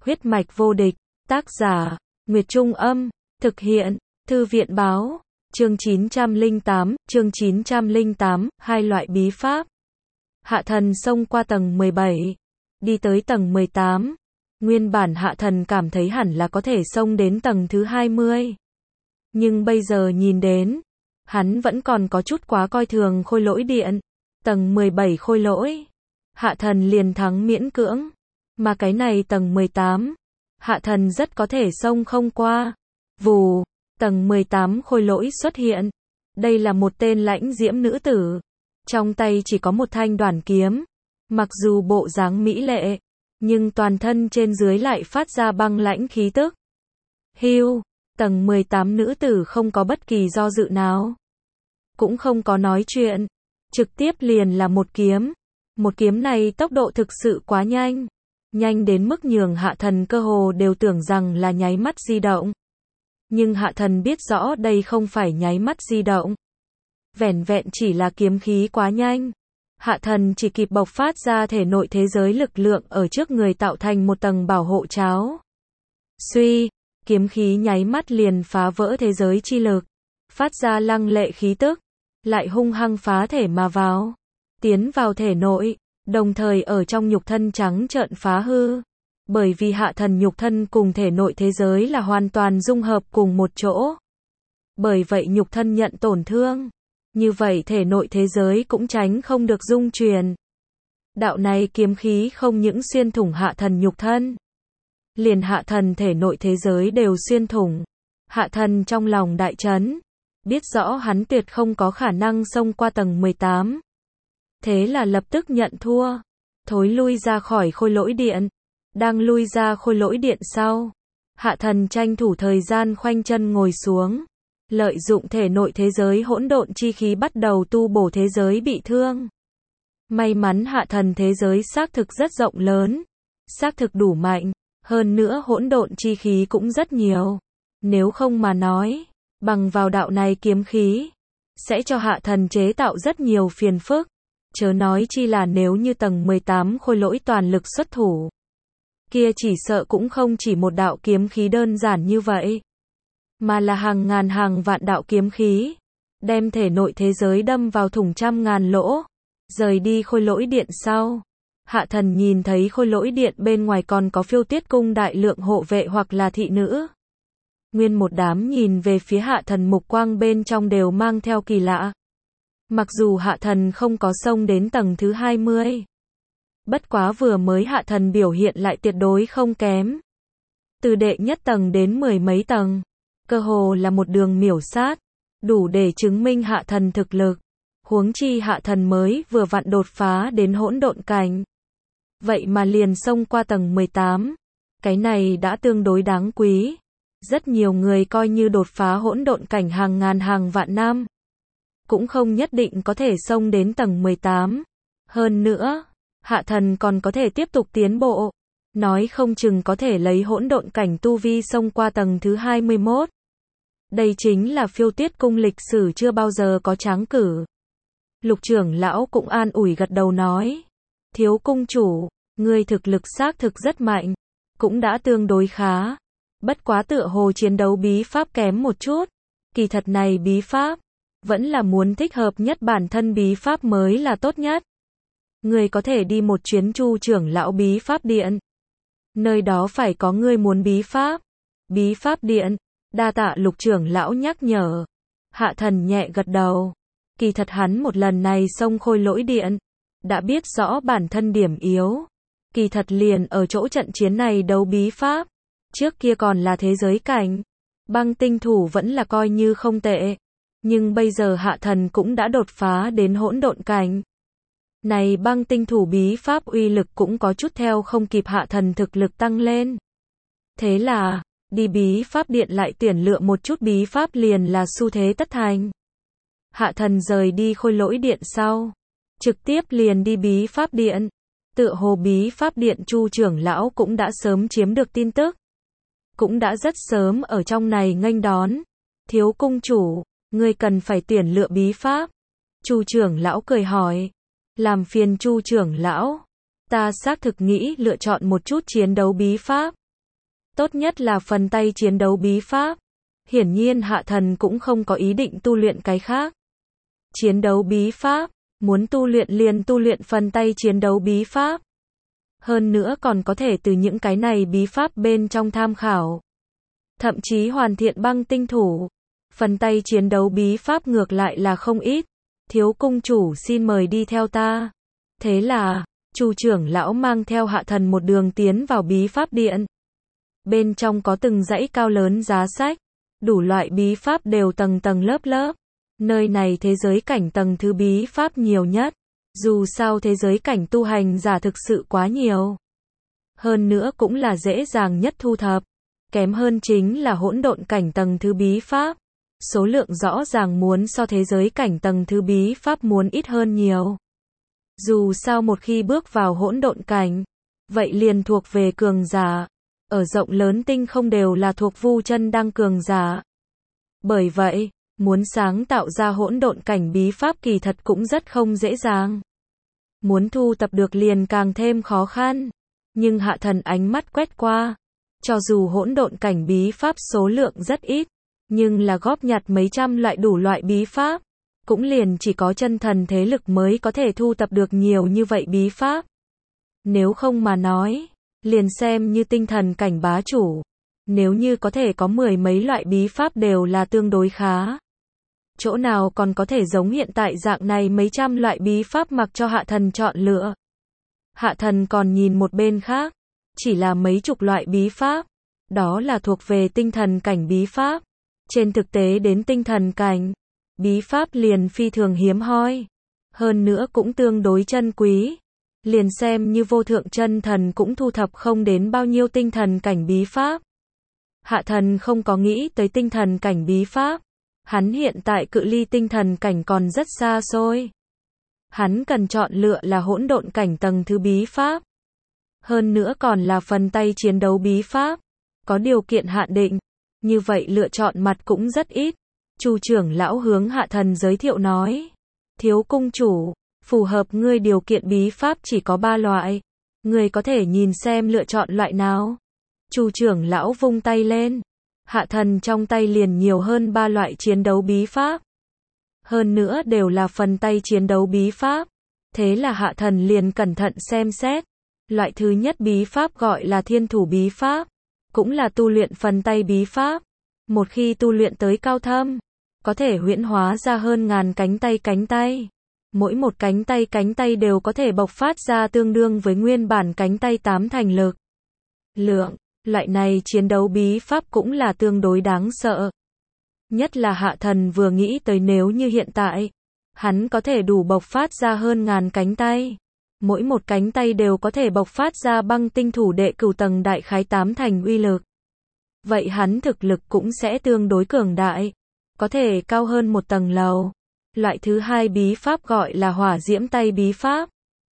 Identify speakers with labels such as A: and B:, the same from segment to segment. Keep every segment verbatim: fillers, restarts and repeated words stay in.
A: Huyết mạch vô địch, tác giả, Nguyệt Trung Âm, thực hiện, Thư viện Báo, chương chín trăm lẻ tám, chương chín trăm lẻ tám, hai loại bí pháp. Hạ thần xông qua tầng mười bảy, đi tới tầng mười tám. Nguyên bản hạ thần cảm thấy hẳn là có thể xông đến tầng thứ hai mươi. Nhưng bây giờ nhìn đến, hắn vẫn còn có chút quá coi thường khôi lỗi điện. Tầng mười bảy khôi lỗi, hạ thần liền thắng miễn cưỡng. Mà cái này tầng mười tám, hạ thần rất có thể xông không qua. Vù, tầng mười tám khôi lỗi xuất hiện. Đây là một tên lãnh diễm nữ tử. Trong tay chỉ có một thanh đoản kiếm. Mặc dù bộ dáng mỹ lệ, nhưng toàn thân trên dưới lại phát ra băng lãnh khí tức. Hưu, tầng mười tám nữ tử không có bất kỳ do dự nào. Cũng không có nói chuyện. Trực tiếp liền là một kiếm. Một kiếm này tốc độ thực sự quá nhanh. Nhanh đến mức nhường hạ thần cơ hồ đều tưởng rằng là nháy mắt di động. Nhưng hạ thần biết rõ đây không phải nháy mắt di động. Vẻn vẹn chỉ là kiếm khí quá nhanh. Hạ thần chỉ kịp bộc phát ra thể nội thế giới lực lượng ở trước người tạo thành một tầng bảo hộ cháo. Suy, kiếm khí nháy mắt liền phá vỡ thế giới chi lực. Phát ra lăng lệ khí tức. Lại hung hăng phá thể mà vào. Tiến vào thể nội. Đồng thời ở trong nhục thân trắng trợn phá hư. Bởi vì hạ thần nhục thân cùng thể nội thế giới là hoàn toàn dung hợp cùng một chỗ. Bởi vậy nhục thân nhận tổn thương. Như vậy thể nội thế giới cũng tránh không được dung truyền. Đạo này kiếm khí không những xuyên thủng hạ thần nhục thân. Liền hạ thần thể nội thế giới đều xuyên thủng. Hạ thần trong lòng đại chấn. Biết rõ hắn tuyệt không có khả năng xông qua tầng mười tám. Thế là lập tức nhận thua. Thối lui ra khỏi khôi lỗi điện. Đang lui ra khôi lỗi điện sau. Hạ thần tranh thủ thời gian khoanh chân ngồi xuống. Lợi dụng thể nội thế giới hỗn độn chi khí bắt đầu tu bổ thế giới bị thương. May mắn hạ thần thế giới xác thực rất rộng lớn. Xác thực đủ mạnh. Hơn nữa hỗn độn chi khí cũng rất nhiều. Nếu không mà nói, bằng vào đạo này kiếm khí, sẽ cho hạ thần chế tạo rất nhiều phiền phức. Chớ nói chi là nếu như tầng mười tám khôi lỗi toàn lực xuất thủ. Kia chỉ sợ cũng không chỉ một đạo kiếm khí đơn giản như vậy. Mà là hàng ngàn hàng vạn đạo kiếm khí. Đem thể nội thế giới đâm vào thủng trăm ngàn lỗ. Rời đi khôi lỗi điện sau. Hạ thần nhìn thấy khôi lỗi điện bên ngoài còn có Phiêu Tuyết cung đại lượng hộ vệ hoặc là thị nữ. Nguyên một đám nhìn về phía hạ thần mục quang bên trong đều mang theo kỳ lạ. Mặc dù hạ thần không có xông đến tầng thứ hai mươi. Bất quá vừa mới hạ thần biểu hiện lại tuyệt đối không kém. Từ đệ nhất tầng đến mười mấy tầng. Cơ hồ là một đường miểu sát. Đủ để chứng minh hạ thần thực lực. Huống chi hạ thần mới vừa vặn đột phá đến hỗn độn cảnh. Vậy mà liền xông qua tầng mười tám. Cái này đã tương đối đáng quý. Rất nhiều người coi như đột phá hỗn độn cảnh hàng ngàn hàng vạn năm. Cũng không nhất định có thể xông đến tầng mười tám. Hơn nữa, hạ thần còn có thể tiếp tục tiến bộ. Nói không chừng có thể lấy hỗn độn cảnh tu vi xông qua tầng thứ hai mươi mốt. Đây chính là Phiêu Tuyết cung lịch sử chưa bao giờ có tráng cử. Lục trưởng lão cũng an ủi gật đầu nói. Thiếu cung chủ, ngươi thực lực xác thực rất mạnh. Cũng đã tương đối khá. Bất quá tựa hồ chiến đấu bí pháp kém một chút. Kỳ thật này bí pháp vẫn là muốn thích hợp nhất bản thân bí pháp mới là tốt nhất. Ngươi có thể đi một chuyến Chu trưởng lão bí pháp điện. Nơi đó phải có ngươi muốn bí pháp. Bí pháp điện, đa tạ Lục trưởng lão nhắc nhở. Hạ thần nhẹ gật đầu. Kỳ thật hắn một lần này xông khôi lỗi điện. Đã biết rõ bản thân điểm yếu. Kỳ thật liền ở chỗ trận chiến này đấu bí pháp. Trước kia còn là thế giới cảnh. Băng tinh thủ vẫn là coi như không tệ. Nhưng bây giờ hạ thần cũng đã đột phá đến hỗn độn cảnh. Này băng tinh thủ bí pháp uy lực cũng có chút theo không kịp hạ thần thực lực tăng lên. Thế là, đi bí pháp điện lại tuyển lựa một chút bí pháp liền là xu thế tất thành. Hạ thần rời đi khôi lỗi điện sau. Trực tiếp liền đi bí pháp điện. Tựa hồ bí pháp điện Chu trưởng lão cũng đã sớm chiếm được tin tức. Cũng đã rất sớm ở trong này nghênh đón. Thiếu cung chủ, ngươi cần phải tuyển lựa bí pháp. Chu trưởng lão cười hỏi. Làm phiền Chu trưởng lão. Ta xác thực nghĩ lựa chọn một chút chiến đấu bí pháp. Tốt nhất là phần tay chiến đấu bí pháp. Hiển nhiên Hạ Thần cũng không có ý định tu luyện cái khác. Chiến đấu bí pháp, muốn tu luyện liền tu luyện phần tay chiến đấu bí pháp. Hơn nữa còn có thể từ những cái này bí pháp bên trong tham khảo. Thậm chí hoàn thiện băng tinh thủ. Phần tay chiến đấu bí pháp ngược lại là không ít. Thiếu cung chủ xin mời đi theo ta. Thế là, Chu trưởng lão mang theo Hạ Thần một đường tiến vào bí pháp điện. Bên trong có từng dãy cao lớn giá sách. Đủ loại bí pháp đều tầng tầng lớp lớp. Nơi này thế giới cảnh tầng thứ bí pháp nhiều nhất. Dù sao thế giới cảnh tu hành giả thực sự quá nhiều. Hơn nữa cũng là dễ dàng nhất thu thập. Kém hơn chính là hỗn độn cảnh tầng thứ bí pháp. Số lượng rõ ràng muốn so thế giới cảnh tầng thứ bí pháp muốn ít hơn nhiều. Dù sao một khi bước vào hỗn độn cảnh, vậy liền thuộc về cường giả. Ở rộng lớn tinh không đều là thuộc vu chân đăng cường giả. Bởi vậy, muốn sáng tạo ra hỗn độn cảnh bí pháp kỳ thật cũng rất không dễ dàng. Muốn thu tập được liền càng thêm khó khăn. Nhưng Hạ Thần ánh mắt quét qua. Cho dù hỗn độn cảnh bí pháp số lượng rất ít, nhưng là góp nhặt mấy trăm loại đủ loại bí pháp. Cũng liền chỉ có chân thần thế lực mới có thể thu tập được nhiều như vậy bí pháp. Nếu không mà nói, liền xem như tinh thần cảnh bá chủ. Nếu như có thể có mười mấy loại bí pháp đều là tương đối khá. Chỗ nào còn có thể giống hiện tại dạng này mấy trăm loại bí pháp mặc cho Hạ Thần chọn lựa. Hạ Thần còn nhìn một bên khác, chỉ là mấy chục loại bí pháp. Đó là thuộc về tinh thần cảnh bí pháp. Trên thực tế đến tinh thần cảnh, bí pháp liền phi thường hiếm hoi. Hơn nữa cũng tương đối chân quý. Liền xem như vô thượng chân thần cũng thu thập không đến bao nhiêu tinh thần cảnh bí pháp. Hạ Thần không có nghĩ tới tinh thần cảnh bí pháp. Hắn hiện tại cự ly tinh thần cảnh còn rất xa xôi. Hắn cần chọn lựa là hỗn độn cảnh tầng thứ bí pháp. Hơn nữa còn là phần tay chiến đấu bí pháp. Có điều kiện hạn định. Như vậy lựa chọn mặt cũng rất ít. Chu trưởng lão hướng Hạ Thần giới thiệu nói. Thiếu cung chủ, phù hợp ngươi điều kiện bí pháp chỉ có ba loại. Ngươi có thể nhìn xem lựa chọn loại nào. Chu trưởng lão vung tay lên. Hạ Thần trong tay liền nhiều hơn ba loại chiến đấu bí pháp. Hơn nữa đều là phần tay chiến đấu bí pháp. Thế là Hạ Thần liền cẩn thận xem xét. Loại thứ nhất bí pháp gọi là thiên thủ bí pháp. Cũng là tu luyện phần tay bí pháp. Một khi tu luyện tới cao thâm, có thể huyễn hóa ra hơn ngàn cánh tay cánh tay. Mỗi một cánh tay cánh tay đều có thể bộc phát ra tương đương với nguyên bản cánh tay tám thành lực. Lượng, loại này chiến đấu bí pháp cũng là tương đối đáng sợ. Nhất là Hạ Thần vừa nghĩ tới nếu như hiện tại, hắn có thể đủ bộc phát ra hơn ngàn cánh tay. Mỗi một cánh tay đều có thể bộc phát ra băng tinh thủ đệ cửu tầng đại khái tám thành uy lực. Vậy hắn thực lực cũng sẽ tương đối cường đại. Có thể cao hơn một tầng lầu. Loại thứ hai bí pháp gọi là hỏa diễm tay bí pháp.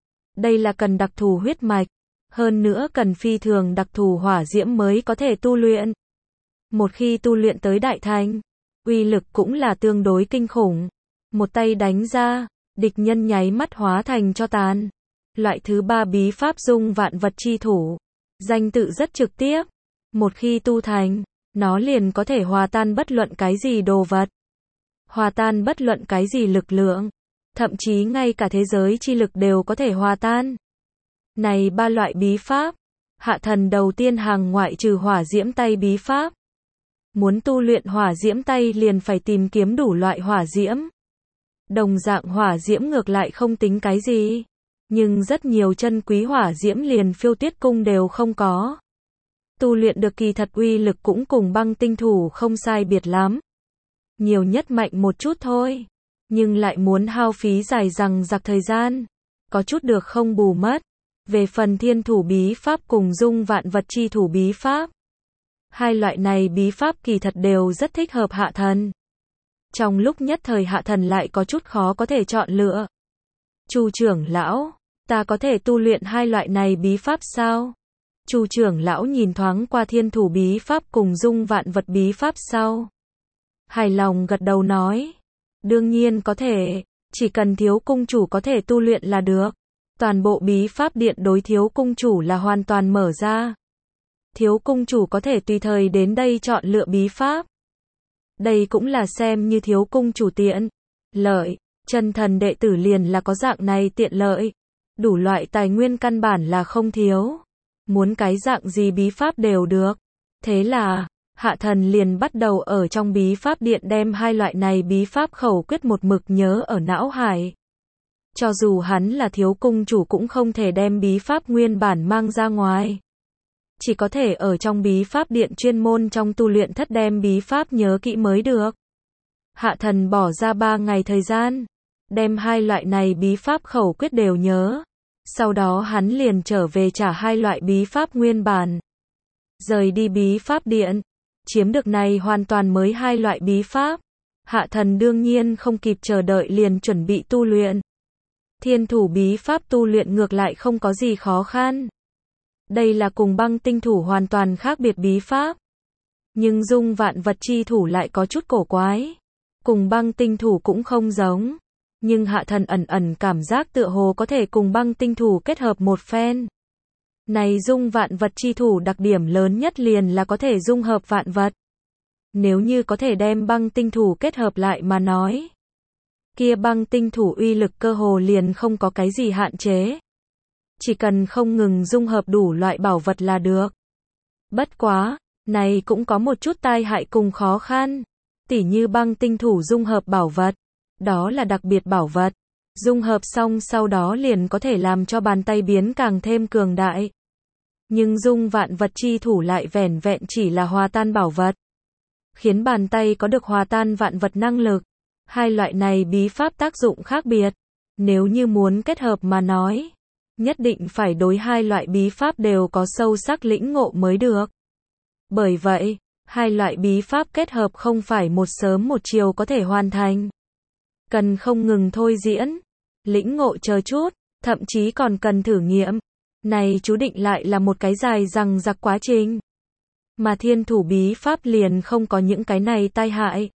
A: Đây là cần đặc thù huyết mạch. Hơn nữa cần phi thường đặc thù hỏa diễm mới có thể tu luyện. Một khi tu luyện tới đại thành, uy lực cũng là tương đối kinh khủng. Một tay đánh ra, địch nhân nháy mắt hóa thành cho tàn. Loại thứ ba bí pháp dung vạn vật chi thủ. Danh tự rất trực tiếp. Một khi tu thành, nó liền có thể hòa tan bất luận cái gì đồ vật. Hòa tan bất luận cái gì lực lượng. Thậm chí ngay cả thế giới chi lực đều có thể hòa tan. Này ba loại bí pháp. Hạ Thần đầu tiên hàng ngoại trừ hỏa diễm tay bí pháp. Muốn tu luyện hỏa diễm tay liền phải tìm kiếm đủ loại hỏa diễm. Đồng dạng hỏa diễm ngược lại không tính cái gì. Nhưng rất nhiều chân quý hỏa diễm liền phiêu tuyết cung đều không có. Tu luyện được kỳ thật uy lực cũng cùng băng tinh thủ không sai biệt lắm. Nhiều nhất mạnh một chút thôi. Nhưng lại muốn hao phí dài dằng dặc thời gian. Có chút được không bù mất. Về phần thiên thủ bí pháp cùng dung vạn vật chi thủ bí pháp. Hai loại này bí pháp kỳ thật đều rất thích hợp Hạ Thần. Trong lúc nhất thời Hạ Thần lại có chút khó có thể chọn lựa. Chu trưởng lão, ta có thể tu luyện hai loại này bí pháp sao? Chu trưởng lão nhìn thoáng qua thiên thủ bí pháp cùng dung vạn vật bí pháp sau. Hài lòng gật đầu nói. Đương nhiên có thể, chỉ cần thiếu cung chủ có thể tu luyện là được. Toàn bộ bí pháp điện đối thiếu cung chủ là hoàn toàn mở ra. thiếu cung chủ có thể tùy thời đến đây chọn lựa bí pháp. Đây cũng là xem như thiếu cung chủ tiện lợi, chân thần đệ tử liền là có dạng này tiện lợi. Đủ loại tài nguyên căn bản là không thiếu. Muốn cái dạng gì bí pháp đều được. Thế là, hạ thần liền bắt đầu ở trong bí pháp điện đem hai loại này bí pháp khẩu quyết một mực nhớ ở não hải. Cho dù hắn là thiếu cung chủ cũng không thể đem bí pháp nguyên bản mang ra ngoài. Chỉ có thể ở trong bí pháp điện chuyên môn trong tu luyện thất đem bí pháp nhớ kỹ mới được. Hạ thần bỏ ra ba ngày thời gian, đem hai loại này bí pháp khẩu quyết đều nhớ. Sau đó hắn liền trở về trả hai loại bí pháp nguyên bản. Rời đi bí pháp điện, chiếm được này hoàn toàn mới hai loại bí pháp. Hạ thần đương nhiên không kịp chờ đợi liền chuẩn bị tu luyện. Thiên thủ bí pháp tu luyện ngược lại không có gì khó khăn. Đây là cùng băng tinh thủ hoàn toàn khác biệt bí pháp. Nhưng dung vạn vật chi thủ lại có chút cổ quái. Cùng băng tinh thủ cũng không giống. Nhưng hạ thần ẩn ẩn cảm giác tựa hồ có thể cùng băng tinh thủ kết hợp một phen. Này dung vạn vật chi thủ đặc điểm lớn nhất liền là có thể dung hợp vạn vật. Nếu như có thể đem băng tinh thủ kết hợp lại mà nói, kia băng tinh thủ uy lực cơ hồ liền không có cái gì hạn chế. Chỉ cần không ngừng dung hợp đủ loại bảo vật là được. Bất quá, này cũng có một chút tai hại cùng khó khăn. Tỉ như băng tinh thủ dung hợp bảo vật. Đó là đặc biệt bảo vật. Dung hợp xong sau đó liền có thể làm cho bàn tay biến càng thêm cường đại. Nhưng dung vạn vật chi thủ lại vẻn vẹn chỉ là hòa tan bảo vật. Khiến bàn tay có được hòa tan vạn vật năng lực. Hai loại này bí pháp tác dụng khác biệt. Nếu như muốn kết hợp mà nói, nhất định phải đối hai loại bí pháp đều có sâu sắc lĩnh ngộ mới được. Bởi vậy, hai loại bí pháp kết hợp không phải một sớm một chiều có thể hoàn thành. Cần không ngừng thôi diễn, lĩnh ngộ chờ chút, thậm chí còn cần thử nghiệm. Này chú định lại là một cái dài dằng dặc quá trình. Mà thiên thủ bí pháp liền không có những cái này tai hại.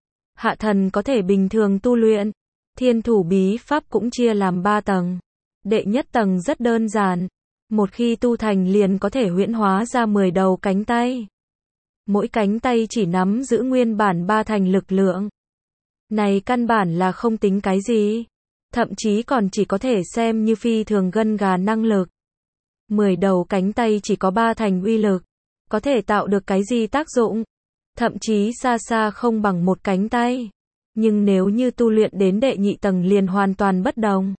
A: Hạ thần có thể bình thường tu luyện. Thiên thủ bí pháp cũng chia làm ba tầng. Đệ nhất tầng rất đơn giản. Một khi tu thành liền có thể huyễn hóa ra mười đầu cánh tay. Mỗi cánh tay chỉ nắm giữ nguyên bản ba thành lực lượng. Này căn bản là không tính cái gì. Thậm chí còn chỉ có thể xem như phi thường gân gà năng lực. Mười đầu cánh tay chỉ có ba thành uy lực. Có thể tạo được cái gì tác dụng? Thậm chí xa xa không bằng một cánh tay. Nhưng nếu như tu luyện đến đệ nhị tầng liền hoàn toàn bất đồng.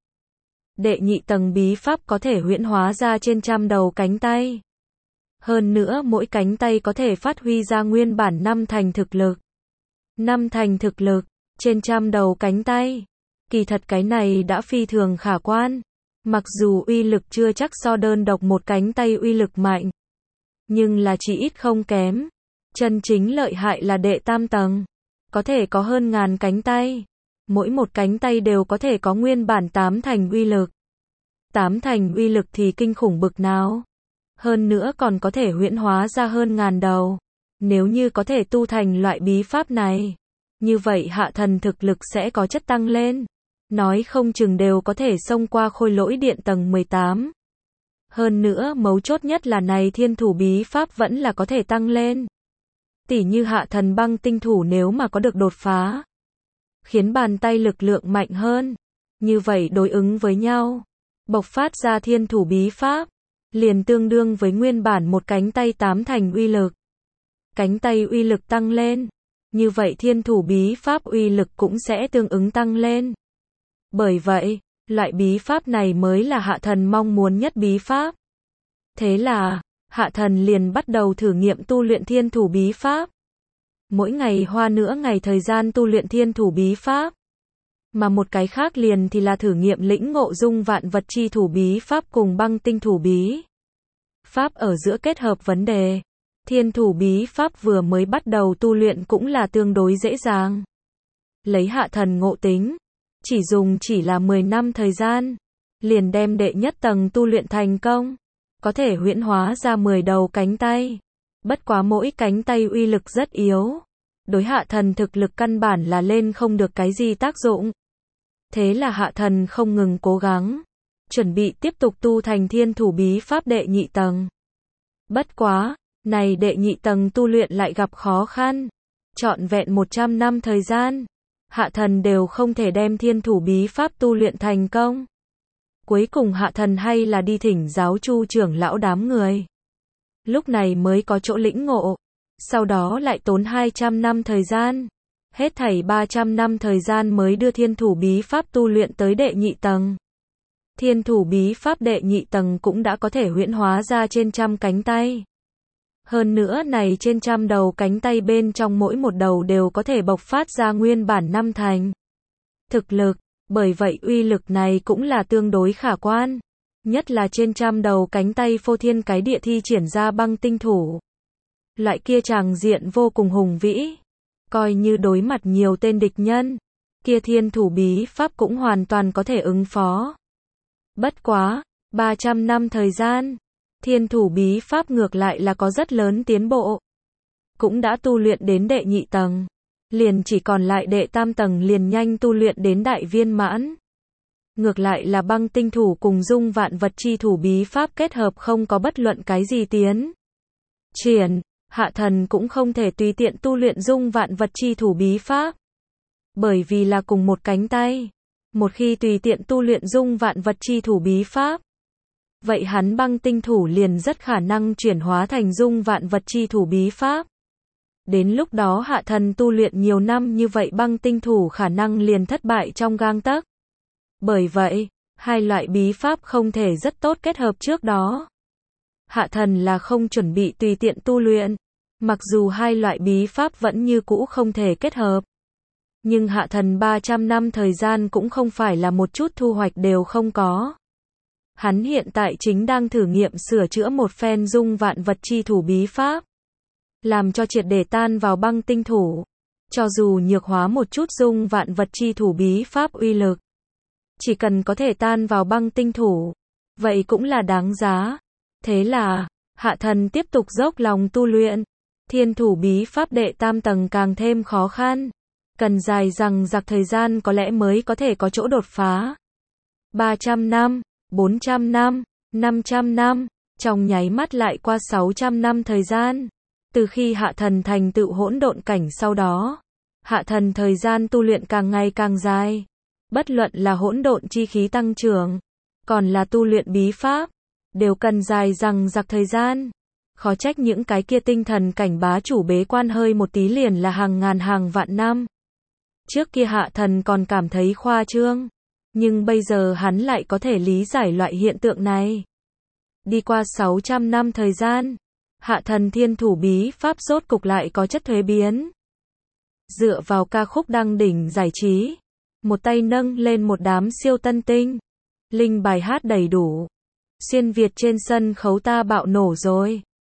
A: Đệ nhị tầng bí pháp có thể huyễn hóa ra trên trăm đầu cánh tay. Hơn nữa mỗi cánh tay có thể phát huy ra nguyên bản năm thành thực lực. Năm thành thực lực, trên trăm đầu cánh tay. Kỳ thật cái này đã phi thường khả quan. Mặc dù uy lực chưa chắc so đơn độc một cánh tay uy lực mạnh. Nhưng là chỉ ít không kém. Chân chính lợi hại là đệ tam tầng. Có thể có hơn ngàn cánh tay. Mỗi một cánh tay đều có thể có nguyên bản tám thành uy lực. Tám thành uy lực thì kinh khủng bực nào. Hơn nữa còn có thể huyễn hóa ra hơn ngàn đầu. Nếu như có thể tu thành loại bí pháp này, như vậy hạ thần thực lực sẽ có chất tăng lên. Nói không chừng đều có thể xông qua khôi lỗi điện tầng mười tám. Hơn nữa mấu chốt nhất là này thiên thủ bí pháp vẫn là có thể tăng lên. Tỉ như hạ thần băng tinh thủ nếu mà có được đột phá, khiến bàn tay lực lượng mạnh hơn. Như vậy đối ứng với nhau, bộc phát ra thiên thủ bí pháp, liền tương đương với nguyên bản một cánh tay tám thành uy lực. Cánh tay uy lực tăng lên, như vậy thiên thủ bí pháp uy lực cũng sẽ tương ứng tăng lên. Bởi vậy, loại bí pháp này mới là hạ thần mong muốn nhất bí pháp. Thế là, hạ thần liền bắt đầu thử nghiệm tu luyện thiên thủ bí pháp. Mỗi ngày hoa nữa ngày thời gian tu luyện thiên thủ bí pháp. Mà một cái khác liền thì là thử nghiệm lĩnh ngộ dung vạn vật chi thủ bí pháp cùng băng tinh thủ bí pháp ở giữa kết hợp vấn đề. Thiên thủ bí pháp vừa mới bắt đầu tu luyện cũng là tương đối dễ dàng. Lấy hạ thần ngộ tính, chỉ dùng chỉ là mười năm thời gian, liền đem đệ nhất tầng tu luyện thành công. Có thể huyễn hóa ra mười đầu cánh tay. Bất quá mỗi cánh tay uy lực rất yếu. Đối hạ thần thực lực căn bản là lên không được cái gì tác dụng. Thế là hạ thần không ngừng cố gắng, chuẩn bị tiếp tục tu thành thiên thủ bí pháp đệ nhị tầng. Bất quá, Này đệ nhị tầng tu luyện lại gặp khó khăn. Trọn vẹn một trăm năm thời gian, hạ thần đều không thể đem thiên thủ bí pháp tu luyện thành công. Cuối cùng hạ thần hay là đi thỉnh giáo Chu trưởng lão đám người. Lúc này mới có chỗ lĩnh ngộ. Sau đó lại tốn hai trăm năm thời gian. Hết thảy ba trăm năm thời gian mới đưa thiên thủ bí pháp tu luyện tới đệ nhị tầng. Thiên thủ bí pháp đệ nhị tầng cũng đã có thể huyễn hóa ra trên trăm cánh tay. Hơn nữa này trên trăm đầu cánh tay bên trong mỗi một đầu đều có thể bộc phát ra nguyên bản năm thành thực lực, bởi vậy uy lực này cũng là tương đối khả quan. Nhất là trên trăm đầu cánh tay phô thiên cái địa thi triển ra băng tinh thủ. Loại kia tràng diện vô cùng hùng vĩ. Coi như đối mặt nhiều tên địch nhân, kia thiên thủ bí pháp cũng hoàn toàn có thể ứng phó. Bất quá, ba trăm năm thời gian, thiên thủ bí pháp ngược lại là có rất lớn tiến bộ. Cũng đã tu luyện đến đệ nhị tầng, liền chỉ còn lại đệ tam tầng liền nhanh tu luyện đến đại viên mãn. Ngược lại là băng tinh thủ cùng dung vạn vật chi thủ bí pháp kết hợp không có bất luận cái gì tiến triển. Hạ thần cũng không thể tùy tiện tu luyện dung vạn vật chi thủ bí pháp. Bởi vì là cùng một cánh tay. Một khi tùy tiện tu luyện dung vạn vật chi thủ bí pháp, vậy hắn băng tinh thủ liền rất khả năng chuyển hóa thành dung vạn vật chi thủ bí pháp. Đến lúc đó hạ thần tu luyện nhiều năm như vậy băng tinh thủ khả năng liền thất bại trong gang tấc. Bởi vậy, hai loại bí pháp không thể rất tốt kết hợp trước đó. Hạ thần là không chuẩn bị tùy tiện tu luyện. Mặc dù hai loại bí pháp vẫn như cũ không thể kết hợp. Nhưng hạ thần ba trăm năm thời gian cũng không phải là một chút thu hoạch đều không có. Hắn hiện tại chính đang thử nghiệm sửa chữa một phen dung vạn vật chi thủ bí pháp. Làm cho triệt để tan vào băng tinh thủ. Cho dù nhược hóa một chút dung vạn vật chi thủ bí pháp uy lực. Chỉ cần có thể tan vào băng tinh thủ. Vậy cũng là đáng giá. Thế là, hạ thần tiếp tục dốc lòng tu luyện. Thiên thủ bí pháp đệ tam tầng càng thêm khó khăn. Cần dài dằng dặc thời gian có lẽ mới có thể có chỗ đột phá. ba trăm năm, bốn trăm năm, năm trăm năm, trong nháy mắt lại qua sáu trăm năm thời gian. Từ khi hạ thần thành tựu hỗn độn cảnh sau đó, hạ thần thời gian tu luyện càng ngày càng dài. Bất luận là hỗn độn chi khí tăng trưởng, còn là tu luyện bí pháp, đều cần dài dằng dặc thời gian. Khó trách những cái kia tinh thần cảnh bá chủ bế quan hơi một tí liền là hàng ngàn hàng vạn năm. Trước kia hạ thần còn cảm thấy khoa trương, nhưng bây giờ hắn lại có thể lý giải loại hiện tượng này. Đi qua sáu trăm năm thời gian, hạ thần thiên thủ bí pháp rốt cục lại có chất thuế biến. Dựa vào ca khúc đăng đỉnh giải trí, một tay nâng lên một đám siêu tân tinh, linh bài hát đầy đủ. Xuyên Việt trên sân khấu ta bạo nổ rồi.